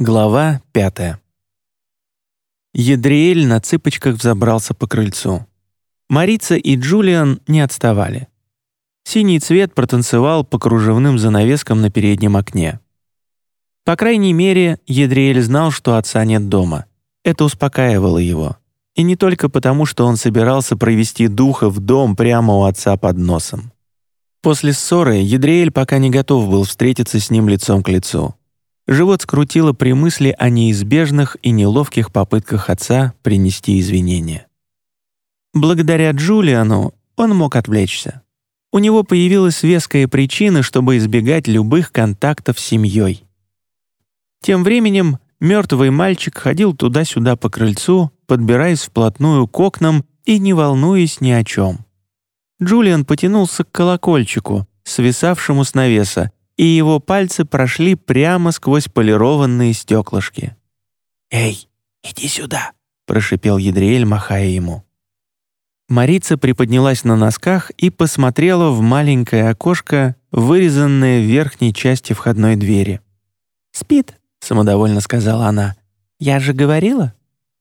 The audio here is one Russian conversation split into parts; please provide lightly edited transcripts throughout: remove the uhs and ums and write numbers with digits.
Глава 5. Едриэль на цыпочках взобрался по крыльцу. Марица и Джулиан не отставали. Синий цвет протанцевал по кружевным занавескам на переднем окне. По крайней мере, Едриэль знал, что отца нет дома. Это успокаивало его. И не только потому, что он собирался провести духа в дом прямо у отца под носом. После ссоры Едриэль пока не готов был встретиться с ним лицом к лицу. Живот скрутило при мысли о неизбежных и неловких попытках отца принести извинения. Благодаря Джулиану он мог отвлечься. У него появилась веская причина, чтобы избегать любых контактов с семьей. Тем временем мертвый мальчик ходил туда-сюда по крыльцу, подбираясь вплотную к окнам и не волнуясь ни о чем. Джулиан потянулся к колокольчику, свисавшему с навеса, и его пальцы прошли прямо сквозь полированные стеклышки. «Эй, иди сюда!» — прошипел Едриэль, махая ему. Марица приподнялась на носках и посмотрела в маленькое окошко, вырезанное в верхней части входной двери. «Спит», — самодовольно сказала она. «Я же говорила».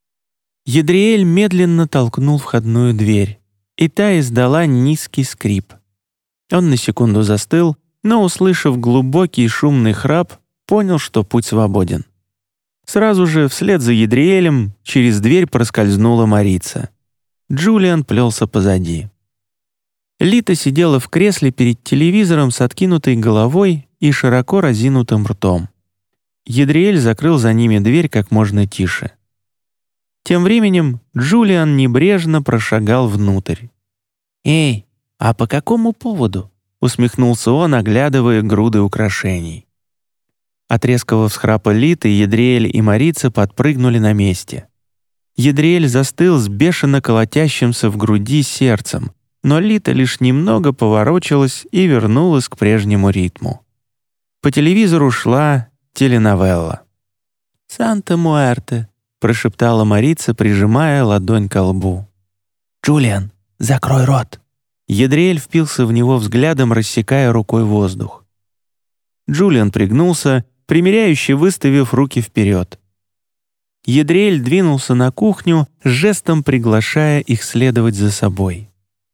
Едриэль медленно толкнул входную дверь, и та издала низкий скрип. Он на секунду застыл, но, услышав глубокий шумный храп, понял, что путь свободен. Сразу же, вслед за Едриэлем, через дверь проскользнула Марица. Джулиан плелся позади. Лита сидела в кресле перед телевизором с откинутой головой и широко разинутым ртом. Едриэль закрыл за ними дверь как можно тише. Тем временем Джулиан небрежно прошагал внутрь. «Эй, а по какому поводу?» — усмехнулся он, оглядывая груды украшений. От резкого всхрапа Литы Едриэль и Марица подпрыгнули на месте. Едриэль застыл с бешено колотящимся в груди сердцем, но Лита лишь немного поворочилась и вернулась к прежнему ритму. По телевизору шла теленовелла. «Санта-Муэрте», — прошептала Марица, прижимая ладонь ко лбу. «Джулиан, закрой рот!» Едриэль впился в него взглядом, рассекая рукой воздух. Джулиан пригнулся, примиряюще выставив руки вперед. Едриэль двинулся на кухню, жестом приглашая их следовать за собой.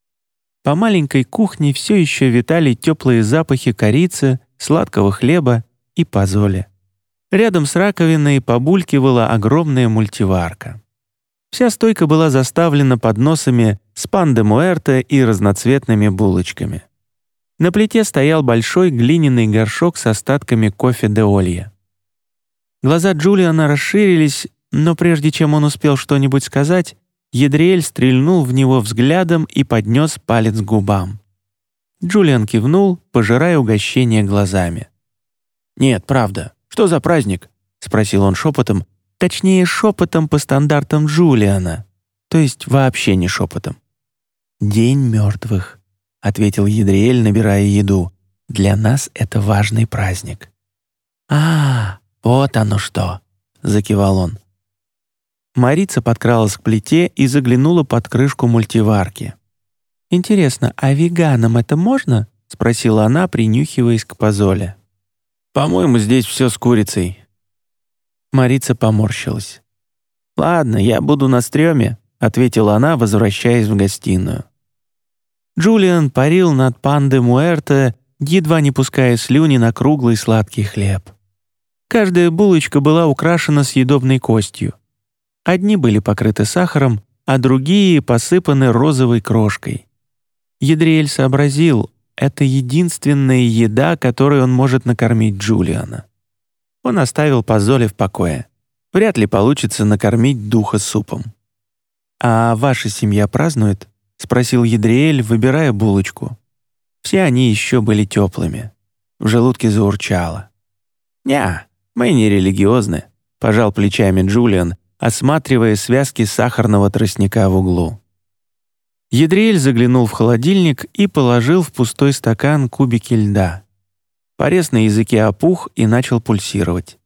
По маленькой кухне все еще витали теплые запахи корицы, сладкого хлеба и позоли. Рядом с раковиной побулькивала огромная мультиварка. Вся стойка была заставлена подносами с пан де муэрте и разноцветными булочками. На плите стоял большой глиняный горшок с остатками кофе де олья. Глаза Джулиана расширились, но прежде чем он успел что-нибудь сказать, Едриэль стрельнул в него взглядом и поднес палец к губам. Джулиан кивнул, пожирая угощение глазами. «Нет, правда, что за праздник?» — спросил он шепотом, точнее шепотом по стандартам Джулиана, то есть вообще не шепотом. «День мертвых», — ответил Едриэль, набирая еду. «Для нас это важный праздник». «А, вот оно что», — закивал он. Марица подкралась к плите и заглянула под крышку мультиварки. «Интересно, а веганам это можно?» — спросила она, принюхиваясь к позоле. «По-моему, здесь все с курицей». Марица поморщилась. «Ладно, я буду на стреме», — ответила она, возвращаясь в гостиную. Джулиан парил над пан де муэрте, едва не пуская слюни на круглый сладкий хлеб. Каждая булочка была украшена съедобной костью. Одни были покрыты сахаром, а другие посыпаны розовой крошкой. Едриэль сообразил, это единственная еда, которой он может накормить Джулиана. Он оставил позоли в покое. Вряд ли получится накормить духа супом. «А ваша семья празднует?» — спросил Едриэль, выбирая булочку. Все они еще были теплыми. В желудке заурчало. «Ня, мы не религиозны», — пожал плечами Джулиан, осматривая связки сахарного тростника в углу. Едриэль заглянул в холодильник и положил в пустой стакан кубики льда. Порез на языке опух и начал пульсировать.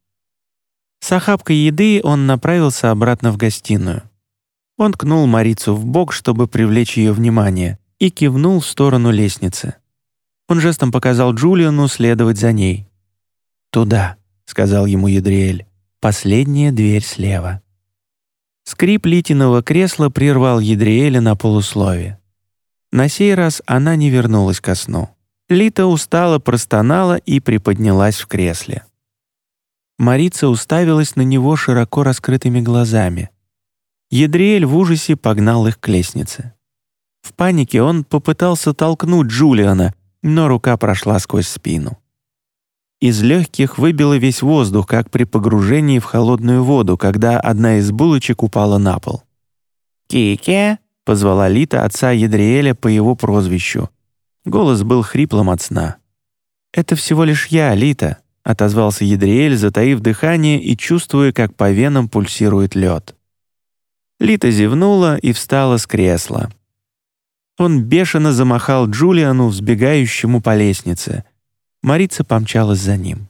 С охапкой еды он направился обратно в гостиную. Он ткнул Марицу в бок, чтобы привлечь ее внимание, и кивнул в сторону лестницы. Он жестом показал Джулиану следовать за ней. «Туда», — сказал ему Едриэль. последняя дверь слева. Скрип Литиного кресла прервал Едриэля на полуслове. На сей раз она не вернулась ко сну. Лита устало простонала и приподнялась в кресле. Марица уставилась на него широко раскрытыми глазами. Едриэль в ужасе погнал их к лестнице. В панике он попытался толкнуть Джулиана, но рука прошла сквозь спину. Из легких выбило весь воздух, как при погружении в холодную воду, когда одна из булочек упала на пол. «Кике!» — позвала Лита отца Едриэля по его прозвищу. Голос был хриплым от сна. «Это всего лишь я, Лита», — отозвался Едриэль, затаив дыхание и чувствуя, как по венам пульсирует лед. Лита зевнула и встала с кресла. Он бешено замахал Джулиану, взбегающему по лестнице. Марица помчалась за ним.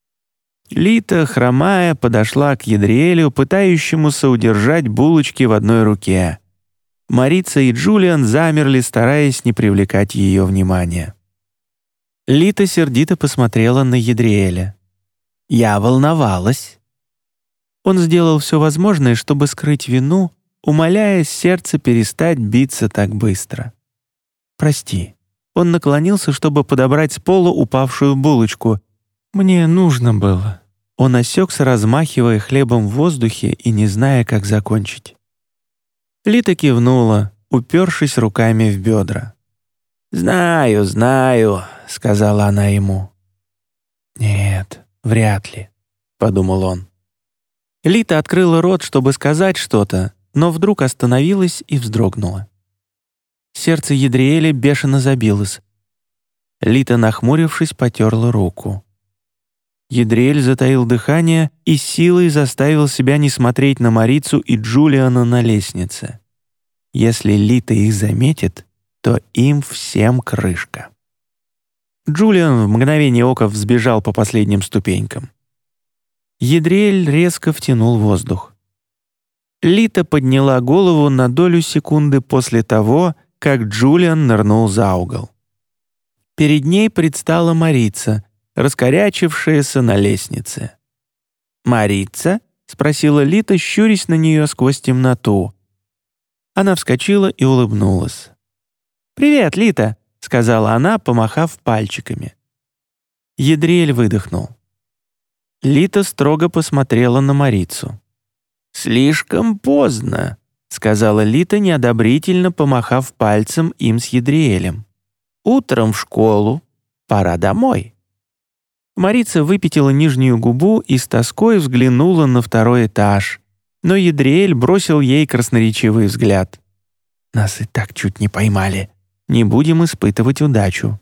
Лита, хромая, подошла к Едриэлю, пытающемуся удержать булочки в одной руке. Марица и Джулиан замерли, стараясь не привлекать ее внимания. Лита сердито посмотрела на Едриэля. «Я волновалась». Он сделал все возможное, чтобы скрыть вину, умоляя сердце перестать биться так быстро. «Прости». Он наклонился, чтобы подобрать с пола упавшую булочку. «Мне нужно было». Он осекся, размахивая хлебом в воздухе и не зная, как закончить. Лита кивнула, упершись руками в бедра. «Знаю, знаю», — сказала она ему. «Нет, вряд ли», — подумал он. Лита открыла рот, чтобы сказать что-то, но вдруг остановилась и вздрогнула. Сердце Едриэля бешено забилось. Лита, нахмурившись, потерла руку. Едриэль затаил дыхание и силой заставил себя не смотреть на Марицу и Джулиана на лестнице. Если Лита их заметит, то им всем крышка. Джулиан в мгновение ока взбежал по последним ступенькам. Едриэль резко втянул воздух. Лита подняла голову на долю секунды после того, как Джулиан нырнул за угол. Перед ней предстала Марица, раскорячившаяся на лестнице. «Марица?» — спросила Лита, щурясь на нее сквозь темноту. Она вскочила и улыбнулась. «Привет, Лита!» — сказала она, помахав пальчиками. Едриэль выдохнул. Лита строго посмотрела на Марицу. «Слишком поздно», — сказала Лита, неодобрительно помахав пальцем им с Едриэлем. «Утром в школу, пора домой». Марица выпятила нижнюю губу и с тоской взглянула на второй этаж, но Едриэль бросил ей красноречивый взгляд. «Нас и так чуть не поймали. Не будем испытывать удачу».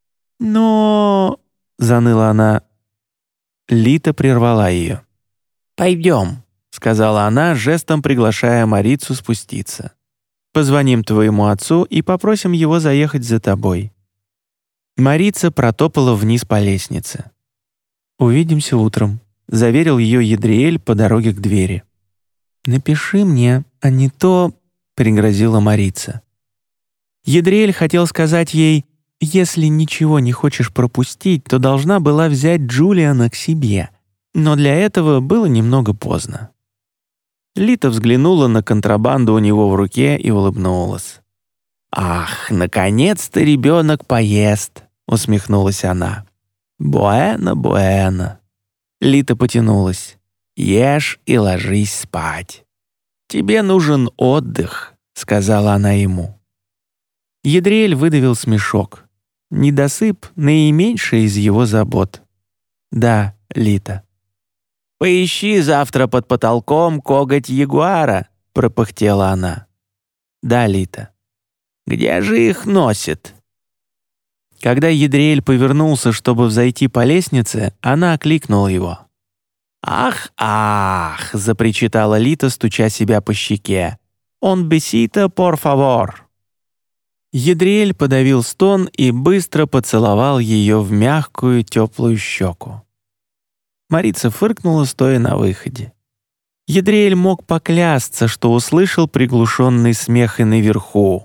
«Но...» — заныла она. Лита прервала ее. «Пойдем», — сказала она, жестом приглашая Марицу спуститься. «Позвоним твоему отцу и попросим его заехать за тобой». Марица протопала вниз по лестнице. «Увидимся утром», — заверил ее Едриэль по дороге к двери. «Напиши мне, а не то...» — пригрозила Марица. Едриэль хотел сказать ей: «Если ничего не хочешь пропустить, то должна была взять Джулиана к себе», но для этого было немного поздно. Лита взглянула на контрабанду у него в руке и улыбнулась. «Ах, наконец-то ребенок поест», — усмехнулась она. «Буэна, буэна». Лита потянулась. «Ешь и ложись спать». «Тебе нужен отдых», — сказала она ему. Едриэль выдавил смешок. Недосып — наименьшая из его забот. «Да, Лита». «Поищи завтра под потолком коготь ягуара», — пропыхтела она. «Да, Лита». «Где же их носит?» Когда Едриэль повернулся, чтобы взойти по лестнице, она окликнула его. «Ах, ах!» — запричитала Лита, стуча себя по щеке. «Он бесито, por favor». Едриэль подавил стон и быстро поцеловал ее в мягкую теплую щеку. Марица фыркнула, стоя на выходе. Едриэль мог поклясться, что услышал приглушенный смех и наверху.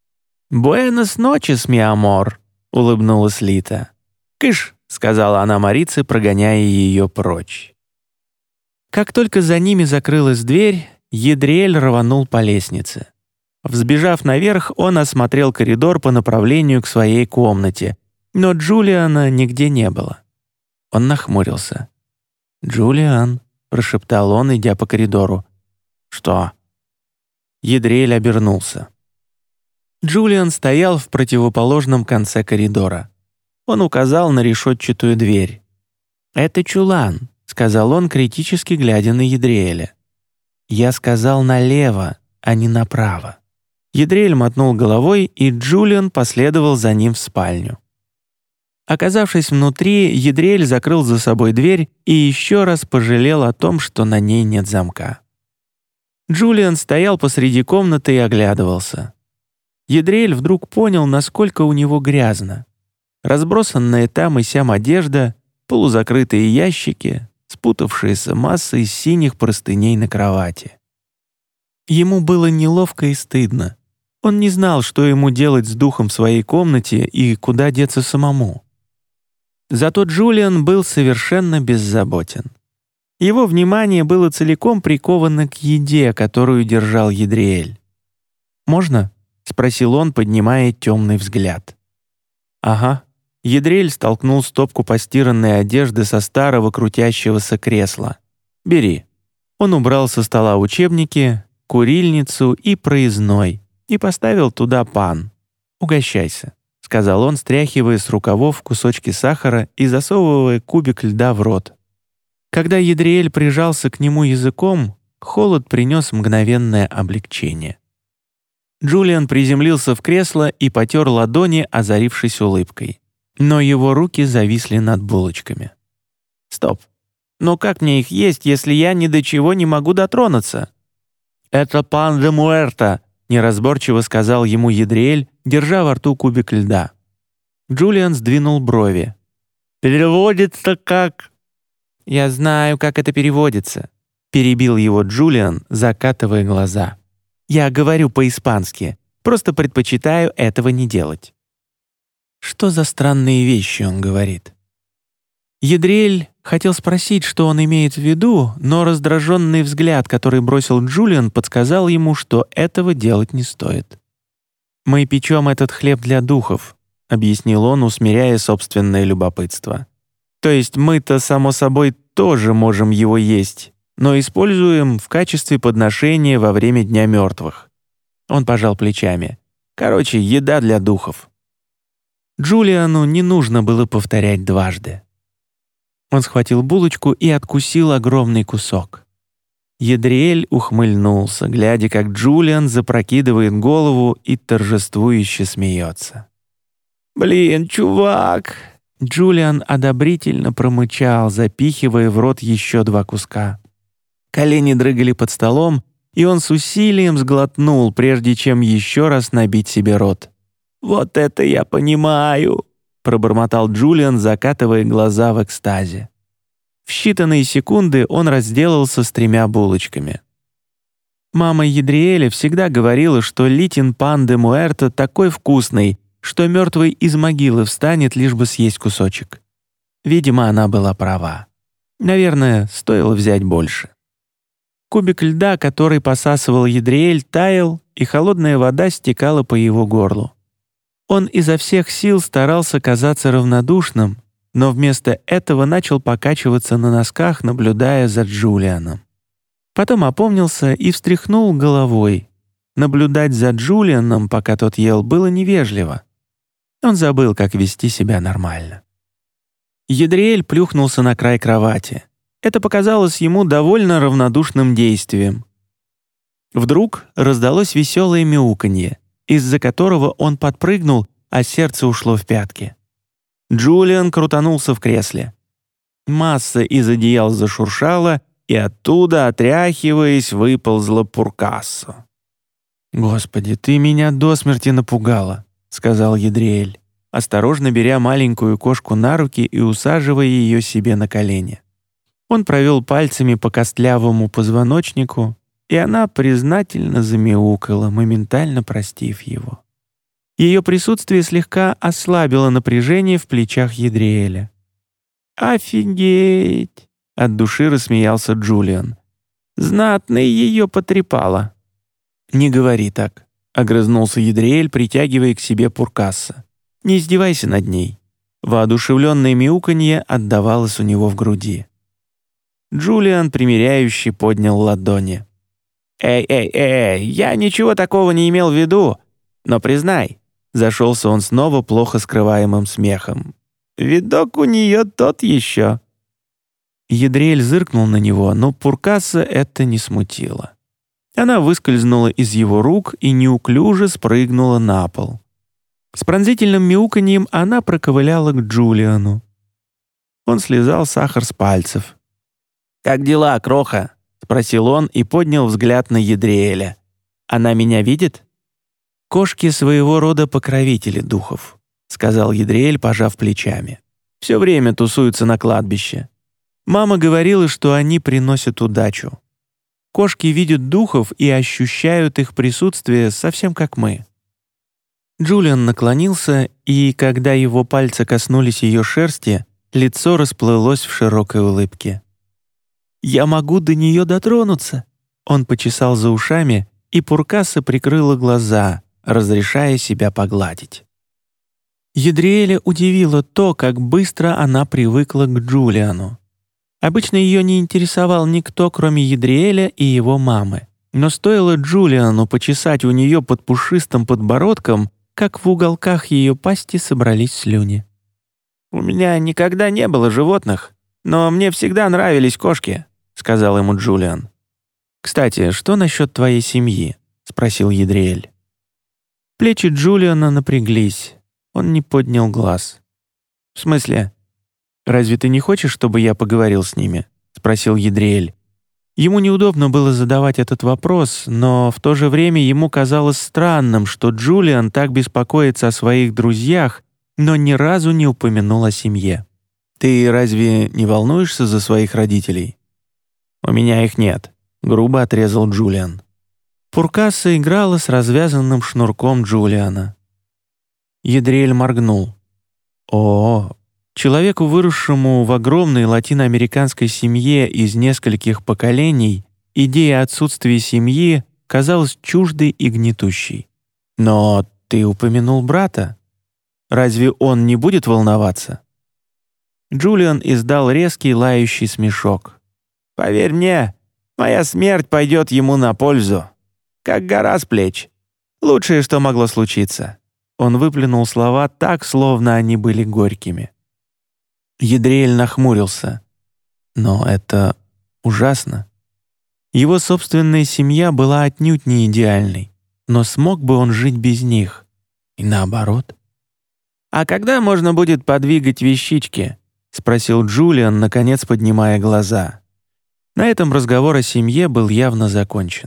«Буэнос ночес, ми амор», — улыбнулась Лита. «Кыш», — сказала она Марице, прогоняя ее прочь. Как только за ними закрылась дверь, Едриэль рванул по лестнице. Взбежав наверх, он осмотрел коридор по направлению к своей комнате, но Джулиана нигде не было. Он нахмурился. «Джулиан», — прошептал он, идя по коридору. «Что?» Едриэль обернулся. Джулиан стоял в противоположном конце коридора. Он указал на решетчатую дверь. «Это чулан», — сказал он, критически глядя на Едриэля. «Я сказал налево, а не направо». Едриэль мотнул головой, и Джулиан последовал за ним в спальню. Оказавшись внутри, Едриэль закрыл за собой дверь и еще раз пожалел о том, что на ней нет замка. Джулиан стоял посреди комнаты и оглядывался. Едриэль вдруг понял, насколько у него грязно. Разбросанная там и сям одежда, полузакрытые ящики, спутавшаяся масса из синих простыней на кровати. Ему было неловко и стыдно. Он не знал, что ему делать с духом в своей комнате и куда деться самому. Зато Джулиан был совершенно беззаботен. Его внимание было целиком приковано к еде, которую держал Едриэль. «Можно?» — спросил он, поднимая темный взгляд. «Ага». Едриэль столкнул стопку постиранной одежды со старого крутящегося кресла. «Бери». Он убрал со стола учебники, курильницу и проездной и поставил туда пан. «Угощайся», — сказал он, стряхивая с рукавов кусочки сахара и засовывая кубик льда в рот. Когда Едриэль прижался к нему языком, холод принес мгновенное облегчение. Джулиан приземлился в кресло и потер ладони, озарившись улыбкой. Но его руки зависли над булочками. «Стоп! Но как мне их есть, если я ни до чего не могу дотронуться?» «Это пан де муэрто», — неразборчиво сказал ему Едриэль, держа во рту кубик льда. Джулиан сдвинул брови. «Переводится как...» «Я знаю, как это переводится», — перебил его Джулиан, закатывая глаза. «Я говорю по-испански, просто предпочитаю этого не делать». Что за странные вещи он говорит? Едриэль хотел спросить, что он имеет в виду, но раздраженный взгляд, который бросил Джулиан, подсказал ему, что этого делать не стоит. «Мы печем этот хлеб для духов», — объяснил он, усмиряя собственное любопытство. «То есть мы-то, само собой, тоже можем его есть, но используем в качестве подношения во время Дня мертвых». Он пожал плечами. «Короче, еда для духов». Джулиану не нужно было повторять дважды. Он схватил булочку и откусил огромный кусок. Едриэль ухмыльнулся, глядя, как Джулиан запрокидывает голову и торжествующе смеется. «Блин, чувак!» Джулиан одобрительно промычал, запихивая в рот еще 2 куска. Колени дрыгали под столом, и он с усилием сглотнул, прежде чем еще раз набить себе рот. «Вот это я понимаю!» — пробормотал Джулиан, закатывая глаза в экстазе. В считанные секунды он разделался с 3 булочками. Мама Едриэля всегда говорила, что литин пан де муэрто такой вкусный, что мертвый из могилы встанет, лишь бы съесть кусочек. Видимо, она была права. Наверное, стоило взять больше. Кубик льда, который посасывал Едриэль, таял, и холодная вода стекала по его горлу. Он изо всех сил старался казаться равнодушным, но вместо этого начал покачиваться на носках, наблюдая за Джулианом. Потом опомнился и встряхнул головой. Наблюдать за Джулианом, пока тот ел, было невежливо. Он забыл, как вести себя нормально. Едриэль плюхнулся на край кровати. Это показалось ему довольно равнодушным действием. Вдруг раздалось веселое мяуканье, из-за которого он подпрыгнул, а сердце ушло в пятки. Джулиан крутанулся в кресле. Масса из одеял зашуршала, и оттуда, отряхиваясь, выползла Пуркассо. «Господи, ты меня до смерти напугала», — сказал Едриэль, осторожно беря маленькую кошку на руки и усаживая ее себе на колени. Он провел пальцами по костлявому позвоночнику, и она признательно замяукала, моментально простив его. Ее присутствие слегка ослабило напряжение в плечах Едриэля. «Офигеть!» От души рассмеялся Джулиан. «Знатно ее потрепало». «Не говори так», — огрызнулся Едриэль, притягивая к себе Пуркаса. «Не издевайся над ней». Воодушевленное мяуканье отдавалось у него в груди. Джулиан, примиряющий, поднял ладони. «Эй, я ничего такого не имел в виду. Но признай», — зашелся он снова плохо скрываемым смехом, «видок у нее тот еще». Едриэль зыркнул на него, но Пуркаса это не смутило. Она выскользнула из его рук и неуклюже спрыгнула на пол. С пронзительным мяуканьем она проковыляла к Джулиану. Он слезал сахар с пальцев. «Как дела, кроха?» — спросил он и поднял взгляд на Едриэля. «Она меня видит?» «Кошки своего рода покровители духов», — сказал Едриэль, пожав плечами. «Все время тусуются на кладбище. Мама говорила, что они приносят удачу. Кошки видят духов и ощущают их присутствие совсем как мы». Джулиан наклонился, и, когда его пальцы коснулись ее шерсти, лицо расплылось в широкой улыбке. «Я могу до нее дотронуться!» Он почесал за ушами, и Пуркаса прикрыла глаза, разрешая себя погладить. Едриэля удивило то, как быстро она привыкла к Джулиану. Обычно ее не интересовал никто, кроме Едриэля и его мамы. Но стоило Джулиану почесать у нее под пушистым подбородком, как в уголках ее пасти собрались слюни. «У меня никогда не было животных, но мне всегда нравились кошки», — сказал ему Джулиан. «Кстати, что насчет твоей семьи?» — спросил Едриэль. Плечи Джулиана напряглись. Он не поднял глаз. «В смысле? Разве ты не хочешь, чтобы я поговорил с ними?» — спросил Едриэль. Ему неудобно было задавать этот вопрос, но в то же время ему казалось странным, что Джулиан так беспокоится о своих друзьях, но ни разу не упомянул о семье. «Ты разве не волнуешься за своих родителей?» «У меня их нет», — грубо отрезал Джулиан. Пуркаса играла с развязанным шнурком Джулиана. Едриэль моргнул. «О, человеку, выросшему в огромной латиноамериканской семье из нескольких поколений, идея отсутствия семьи казалась чуждой и гнетущей. Но ты упомянул брата. Разве он не будет волноваться?» Джулиан издал резкий лающий смешок. «Поверь мне, моя смерть пойдет ему на пользу. Как гора с плеч. Лучшее, что могло случиться». Он выплюнул слова так, словно они были горькими. Едриэль нахмурился. Но это ужасно. Его собственная семья была отнюдь не идеальной, но смог бы он жить без них? И наоборот. «А когда можно будет подвигать вещички?» — спросил Джулиан, наконец поднимая глаза. На этом разговор о семье был явно закончен.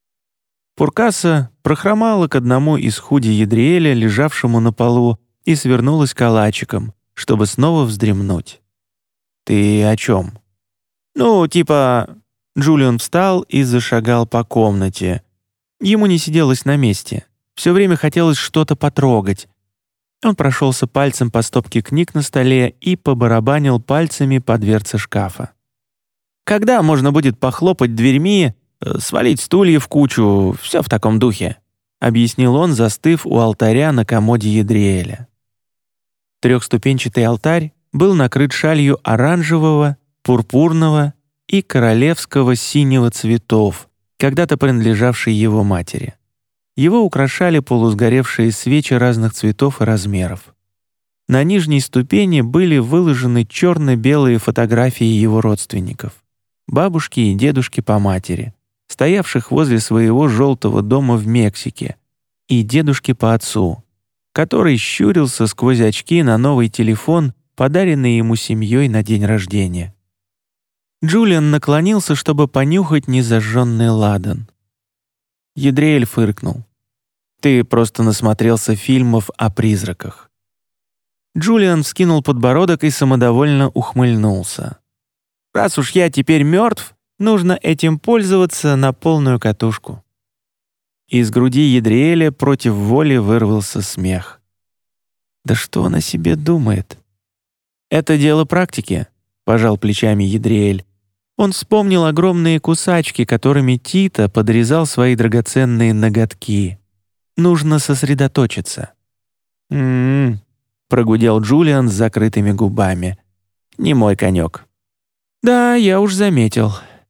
Пуркаса прохромала к одному из худи Едриэля, лежавшему на полу, и свернулась калачиком, чтобы снова вздремнуть. «Ты о чем?» «Ну, типа...» Джулиан встал и зашагал по комнате. Ему не сиделось на месте. Все время хотелось что-то потрогать. Он прошелся пальцем по стопке книг на столе и побарабанил пальцами по дверце шкафа. «Когда можно будет похлопать дверьми, свалить стулья в кучу, все в таком духе», — объяснил он, застыв у алтаря на комоде Едриэля. Трехступенчатый алтарь был накрыт шалью оранжевого, пурпурного и королевского синего цветов, когда-то принадлежавшей его матери. Его украшали полусгоревшие свечи разных цветов и размеров. На нижней ступени были выложены черно-белые фотографии его родственников, бабушки и дедушки по матери, стоявших возле своего желтого дома в Мексике, и дедушки по отцу, который щурился сквозь очки на новый телефон, подаренный ему семьей на день рождения. Джулиан наклонился, чтобы понюхать незажженный ладан. Едриэль фыркнул. «Ты просто насмотрелся фильмов о призраках». Джулиан вскинул подбородок и самодовольно ухмыльнулся. «Раз уж я теперь мертв, нужно этим пользоваться на полную катушку». Из груди Едриэля против воли вырвался смех. «Да что он о себе думает?» «Это дело практики», — пожал плечами Едриэль. Он вспомнил огромные кусачки, которыми Тита подрезал свои драгоценные ноготки. Нужно сосредоточиться. «М-м-м», прогудел Джулиан с закрытыми губами. «Не мой конек». «Да, я уж заметил».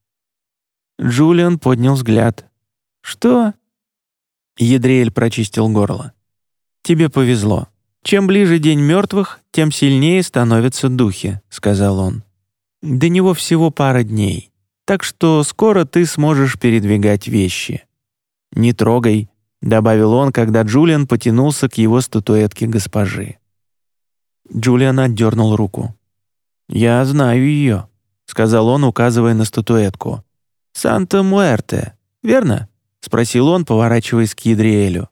Джулиан поднял взгляд. «Что?» Едриэль прочистил горло. «Тебе повезло. Чем ближе день мертвых, тем сильнее становятся духи», — сказал он. «До него всего пара дней, так что скоро ты сможешь передвигать вещи». «Не трогай», — добавил он, когда Джулиан потянулся к его статуэтке госпожи. Джулиан отдернул руку. «Я знаю ее», — сказал он, указывая на статуэтку. «Санта-Муэрте, верно?» — спросил он, поворачиваясь к Едриэлю.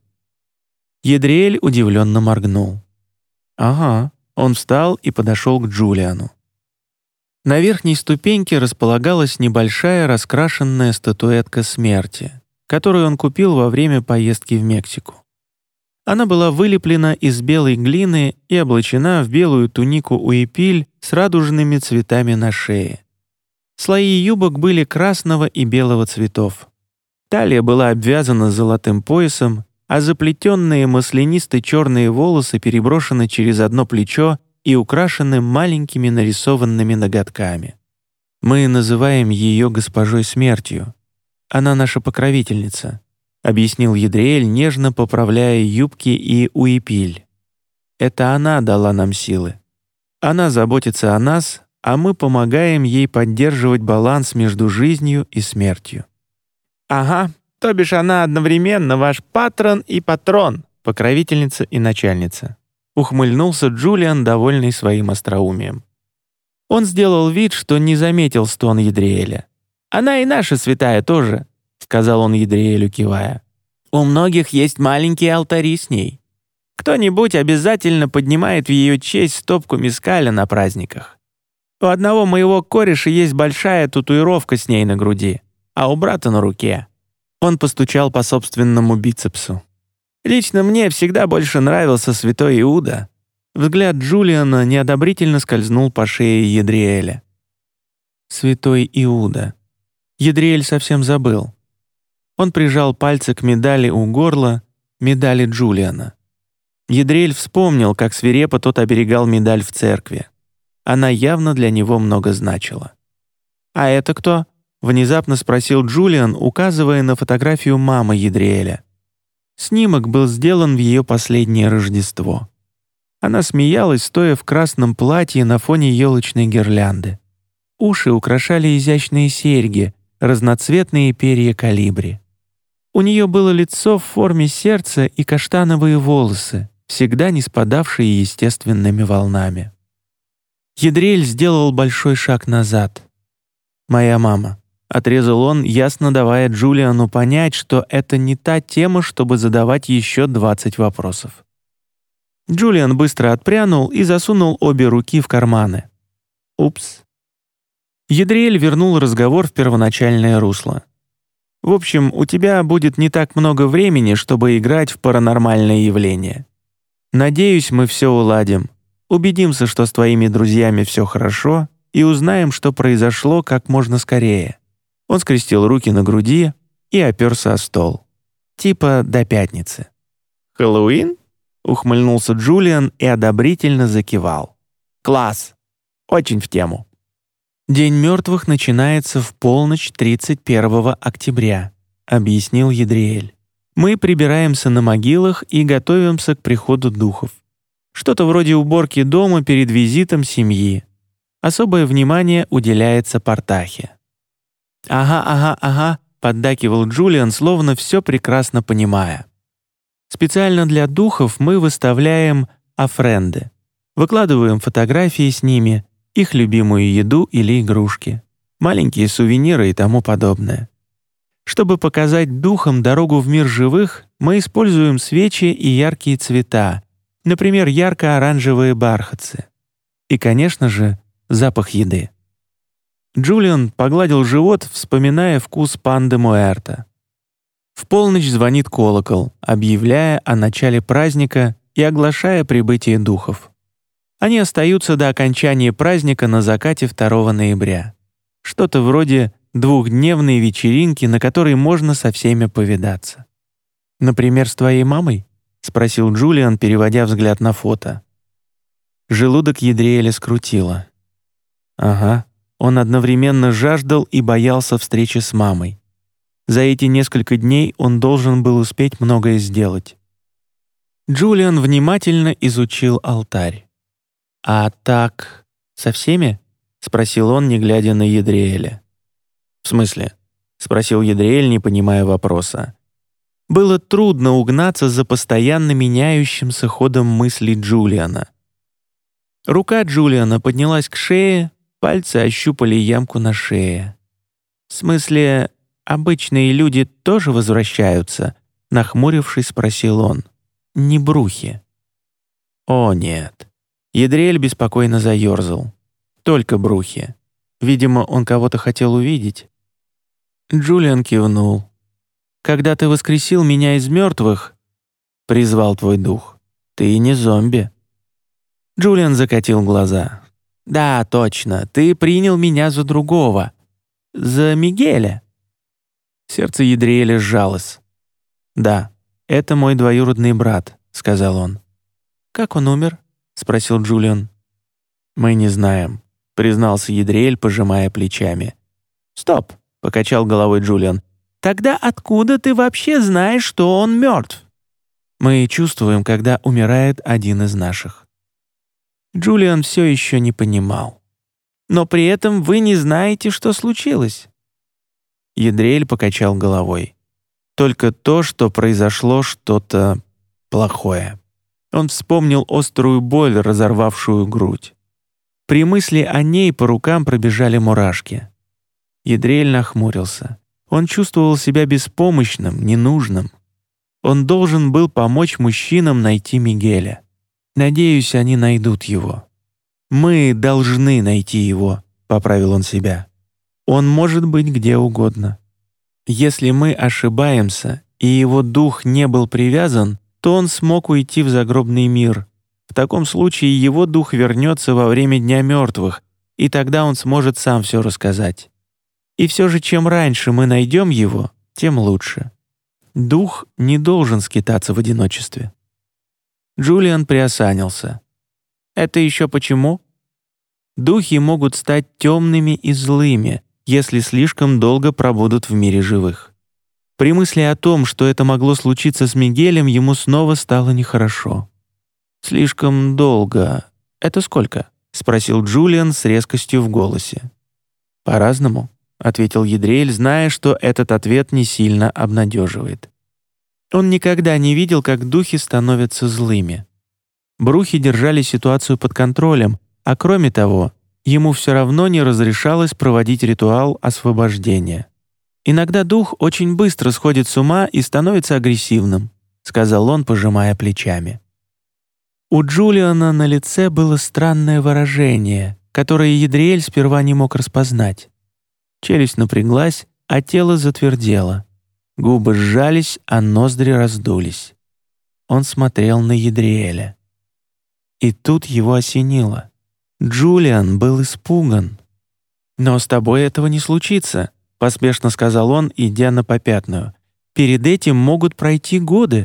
Едриэль удивленно моргнул. «Ага». Он встал и подошел к Джулиану. На верхней ступеньке располагалась небольшая раскрашенная статуэтка смерти, которую он купил во время поездки в Мексику. Она была вылеплена из белой глины и облачена в белую тунику уипиль с радужными цветами на шее. Слои юбок были красного и белого цветов. Талия была обвязана золотым поясом, а заплетенные маслянисто черные волосы переброшены через одно плечо и украшены маленькими нарисованными ноготками. Мы называем ее госпожой смертью. Она наша покровительница, объяснил Едриэль, нежно поправляя юбки и уипиль. Это она дала нам силы. Она заботится о нас, а мы помогаем ей поддерживать баланс между жизнью и смертью. Ага. То бишь она одновременно ваш патрон и патрон, покровительница и начальница. Ухмыльнулся Джулиан, довольный своим остроумием. Он сделал вид, что не заметил стон Едриэля. «Она и наша святая тоже», — сказал он Едриэлю, кивая. «У многих есть маленькие алтари с ней. Кто-нибудь обязательно поднимает в ее честь стопку мескаля на праздниках. У одного моего кореша есть большая татуировка с ней на груди, а у брата на руке». Он постучал по собственному бицепсу. «Лично мне всегда больше нравился святой Иуда». Взгляд Джулиана неодобрительно скользнул по шее Едриэля. «Святой Иуда». Едриэль совсем забыл. Он прижал пальцы к медали у горла, медали Джулиана. Едриэль вспомнил, как свирепо тот оберегал медаль в церкви. Она явно для него много значила. «А это кто?» — внезапно спросил Джулиан, указывая на фотографию мамы Едриэля. Снимок был сделан в ее последнее Рождество. Она смеялась, стоя в красном платье на фоне елочной гирлянды. Уши украшали изящные серьги, разноцветные перья колибри. У нее было лицо в форме сердца и каштановые волосы, всегда не спадавшие естественными волнами. Едриэль сделал большой шаг назад. «Моя мама», — отрезал он, ясно давая Джулиану понять, что это не та тема, чтобы задавать еще 20 вопросов. Джулиан быстро отпрянул и засунул обе руки в карманы. «Упс». Едриэль вернул разговор в первоначальное русло. «В общем, у тебя будет не так много времени, чтобы играть в паранормальные явления. Надеюсь, мы все уладим. Убедимся, что с твоими друзьями все хорошо, и узнаем, что произошло как можно скорее». Он скрестил руки на груди и оперся о стол. Типа до пятницы. «Хэллоуин?» — ухмыльнулся Джулиан и одобрительно закивал. «Класс! Очень в тему». «День мертвых начинается в полночь 31 октября», — объяснил Едриэль. «Мы прибираемся на могилах и готовимся к приходу духов. Что-то вроде уборки дома перед визитом семьи. Особое внимание уделяется Партахе». «Ага», — поддакивал Джулиан, словно все прекрасно понимая. «Специально для духов мы выставляем офренды, выкладываем фотографии с ними, их любимую еду или игрушки, маленькие сувениры и тому подобное. Чтобы показать духам дорогу в мир живых, мы используем свечи и яркие цвета, например, ярко-оранжевые бархатцы. И, конечно же, запах еды». Джулиан погладил живот, вспоминая вкус панды Муэрта. В полночь звонит колокол, объявляя о начале праздника и оглашая прибытие духов. Они остаются до окончания праздника на закате 2 ноября. Что-то вроде двухдневной вечеринки, на которой можно со всеми повидаться. «Например, с твоей мамой?» — спросил Джулиан, переводя взгляд на фото. Желудок Едриэля скрутило. Ага, он одновременно жаждал и боялся встречи с мамой. За эти несколько дней он должен был успеть многое сделать. Джулиан внимательно изучил алтарь. «А так, со всеми?» — спросил он, не глядя на Едриэля. «В смысле?» — спросил Едриэль, не понимая вопроса. Было трудно угнаться за постоянно меняющимся ходом мыслей Джулиана. Рука Джулиана поднялась к шее, пальцы ощупали ямку на шее. «В смысле, обычные люди тоже возвращаются?» — нахмурившись, спросил он. «Не брухи». «О, нет». Едриэль беспокойно заерзал. «Только брухи. Видимо, он кого-то хотел увидеть». Джулиан кивнул. «Когда ты воскресил меня из мертвых, призвал твой дух, ты не зомби». Джулиан закатил глаза. «Да, точно, ты принял меня за другого. За Мигеля». Сердце Едриэля сжалось. «Да, это мой двоюродный брат», — сказал он. «Как он умер?» — спросил Джулиан. «Мы не знаем», — признался Едриэль, пожимая плечами. «Стоп», — покачал головой Джулиан. «Тогда откуда ты вообще знаешь, что он мертв?» «Мы чувствуем, когда умирает один из наших». Джулиан все еще не понимал. «Но при этом вы не знаете, что случилось». Едриэль покачал головой. «Только то, что произошло что-то плохое». Он вспомнил острую боль, разорвавшую грудь. При мысли о ней по рукам пробежали мурашки. Едриэль нахмурился. Он чувствовал себя беспомощным, ненужным. Он должен был помочь мужчинам найти Мигеля. Надеюсь, они найдут его. «Мы должны найти его», — поправил он себя. «Он может быть где угодно. Если мы ошибаемся, и его дух не был привязан, то он смог уйти в загробный мир. В таком случае его дух вернется во время Дня мертвых, и тогда он сможет сам все рассказать. И все же, чем раньше мы найдем его, тем лучше. Дух не должен скитаться в одиночестве». Джулиан приосанился. «Это еще почему?» «Духи могут стать темными и злыми, если слишком долго пробудут в мире живых». При мысли о том, что это могло случиться с Мигелем, ему снова стало нехорошо. «Слишком долго. Это сколько?» — спросил Джулиан с резкостью в голосе. «По-разному», — ответил Едриэль, зная, что этот ответ не сильно обнадеживает. Он никогда не видел, как духи становятся злыми. Брухи держали ситуацию под контролем, а кроме того, ему все равно не разрешалось проводить ритуал освобождения. «Иногда дух очень быстро сходит с ума и становится агрессивным», — сказал он, пожимая плечами. У Джулиана на лице было странное выражение, которое Едриэль сперва не мог распознать. Челюсть напряглась, а тело затвердело. Губы сжались, а ноздри раздулись. Он смотрел на Едриэля. И тут его осенило. Джулиан был испуган. «Но с тобой этого не случится», — поспешно сказал он, идя на попятную. «Перед этим могут пройти годы».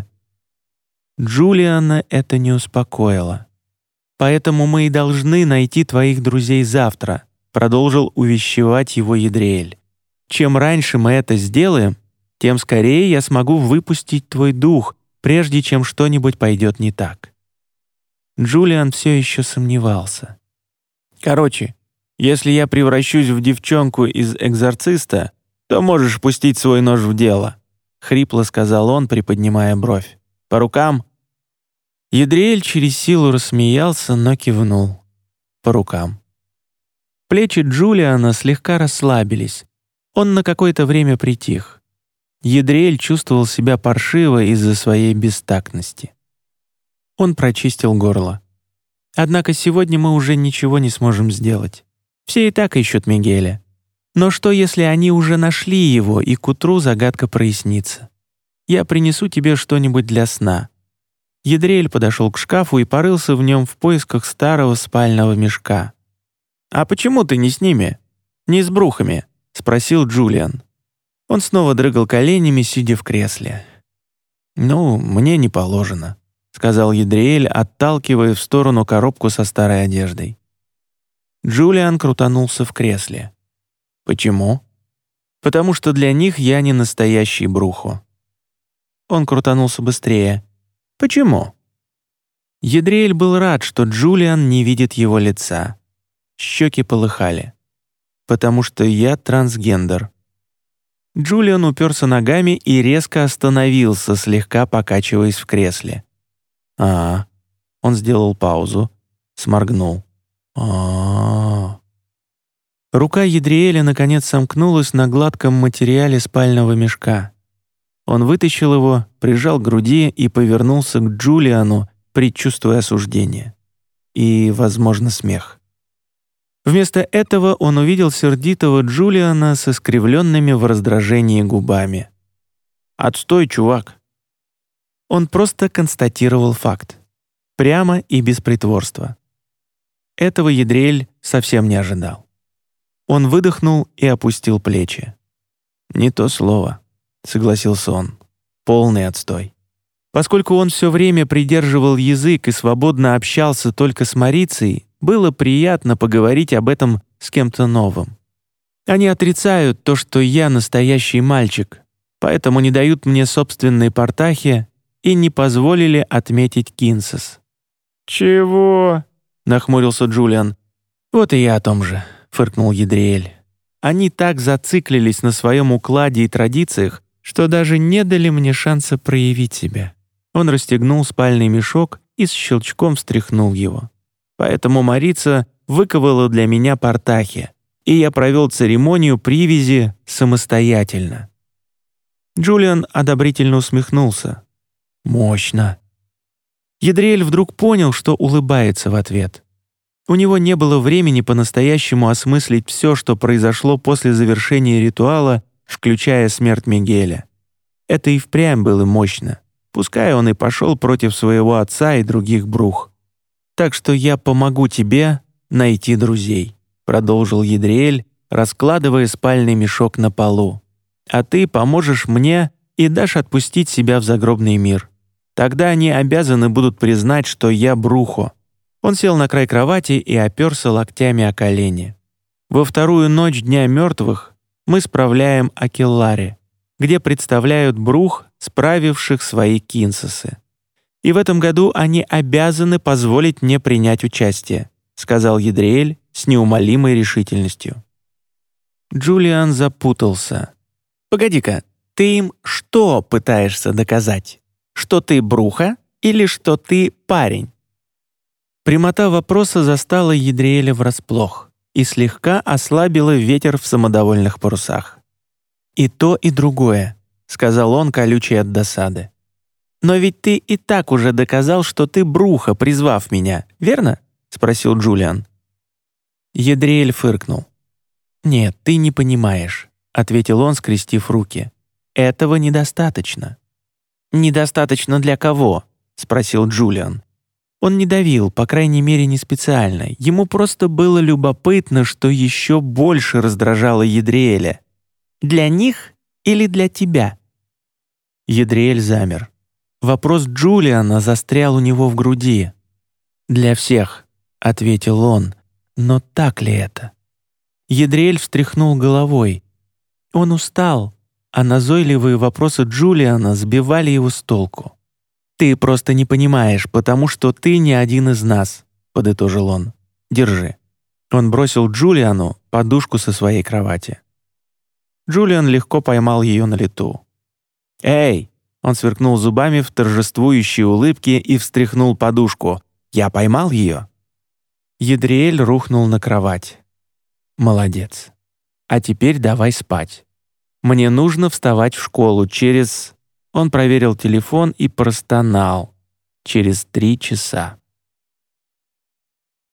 Джулиана это не успокоило. «Поэтому мы и должны найти твоих друзей завтра», — продолжил увещевать его Едриэль. «Чем раньше мы это сделаем, тем скорее я смогу выпустить твой дух, прежде чем что-нибудь пойдет не так». Джулиан все еще сомневался. «Короче, если я превращусь в девчонку из «Экзорциста», то можешь пустить свой нож в дело», — хрипло сказал он, приподнимая бровь. «По рукам?» Едриэль через силу рассмеялся, но кивнул. «По рукам». Плечи Джулиана слегка расслабились. Он на какое-то время притих. Едриэль чувствовал себя паршиво из-за своей бестактности. Он прочистил горло. «Однако сегодня мы уже ничего не сможем сделать. Все и так ищут Мигеля. Но что, если они уже нашли его, и к утру загадка прояснится? Я принесу тебе что-нибудь для сна». Едриэль подошел к шкафу и порылся в нем в поисках старого спального мешка. «А почему ты не с ними?» «Не с брухами?» — спросил Джулиан. Он снова дрыгал коленями, сидя в кресле. «Ну, мне не положено», — сказал Едриэль, отталкивая в сторону коробку со старой одеждой. Джулиан крутанулся в кресле. «Почему?» «Потому что для них я не настоящий брухо». Он крутанулся быстрее. «Почему?» Едриэль был рад, что Джулиан не видит его лица. Щеки полыхали. «Потому что я трансгендер». Джулиан уперся ногами и резко остановился, слегка покачиваясь в кресле. Он сделал паузу, сморгнул. Рука Едриэля наконец сомкнулась на гладком материале спального мешка. Он вытащил его, прижал к груди и повернулся к Джулиану, предчувствуя осуждение. И, возможно, смех. Вместо этого он увидел сердитого Джулиана с искривленными в раздражении губами. «Отстой, чувак!» Он просто констатировал факт. Прямо и без притворства. Этого Едриэль совсем не ожидал. Он выдохнул и опустил плечи. «Не то слово», — согласился он. «Полный отстой». Поскольку он все время придерживал язык и свободно общался только с Марицией, было приятно поговорить об этом с кем-то новым. Они отрицают то, что я настоящий мальчик, поэтому не дают мне собственной портахи и не позволили отметить Кинсас. «Чего?» — нахмурился Джулиан. «Вот и я о том же», — фыркнул Едриэль. «Они так зациклились на своем укладе и традициях, что даже не дали мне шанса проявить себя». Он расстегнул спальный мешок и с щелчком встряхнул его. Поэтому Марица выковала для меня портахи, и я провел церемонию привязи самостоятельно. Джулиан одобрительно усмехнулся. «Мощно». Едриэль вдруг понял, что улыбается в ответ. У него не было времени по-настоящему осмыслить все, что произошло после завершения ритуала, включая смерть Мигеля. Это и впрямь было мощно. Пускай он и пошел против своего отца и других брух. «Так что я помогу тебе найти друзей», — продолжил Едриэль, раскладывая спальный мешок на полу. «А ты поможешь мне и дашь отпустить себя в загробный мир. Тогда они обязаны будут признать, что я брухо». Он сел на край кровати и оперся локтями о колени. «Во вторую ночь Дня мертвых мы справляем Акеллари, где представляют брух, справивших свои кинсасы. И в этом году они обязаны позволить мне принять участие», сказал Едриэль с неумолимой решительностью. Джулиан запутался. «Погоди-ка, ты им что пытаешься доказать? Что ты бруха или что ты парень?» Прямота вопроса застала Едриэля врасплох и слегка ослабила ветер в самодовольных парусах. «И то, и другое», — сказал он, колючий от досады. «Но ведь ты и так уже доказал, что ты бруха, призвав меня, верно?» — спросил Джулиан. Едриэль фыркнул. «Нет, ты не понимаешь», — ответил он, скрестив руки. «Этого недостаточно». «Недостаточно для кого?» — спросил Джулиан. Он не давил, по крайней мере, не специально. Ему просто было любопытно, что еще больше раздражало Едриэля. «Для них или для тебя?» Едриэль замер. Вопрос Джулиана застрял у него в груди. «Для всех», — ответил он. «Но так ли это?» Едриэль встряхнул головой. Он устал, а назойливые вопросы Джулиана сбивали его с толку. «Ты просто не понимаешь, потому что ты не один из нас», — подытожил он. «Держи». Он бросил Джулиану подушку со своей кровати. Джулиан легко поймал ее на лету. «Эй!» — он сверкнул зубами в торжествующей улыбке и встряхнул подушку. «Я поймал ее?» Едриэль рухнул на кровать. «Молодец. А теперь давай спать. Мне нужно вставать в школу через...» Он проверил телефон и простонал. «Через 3 часа».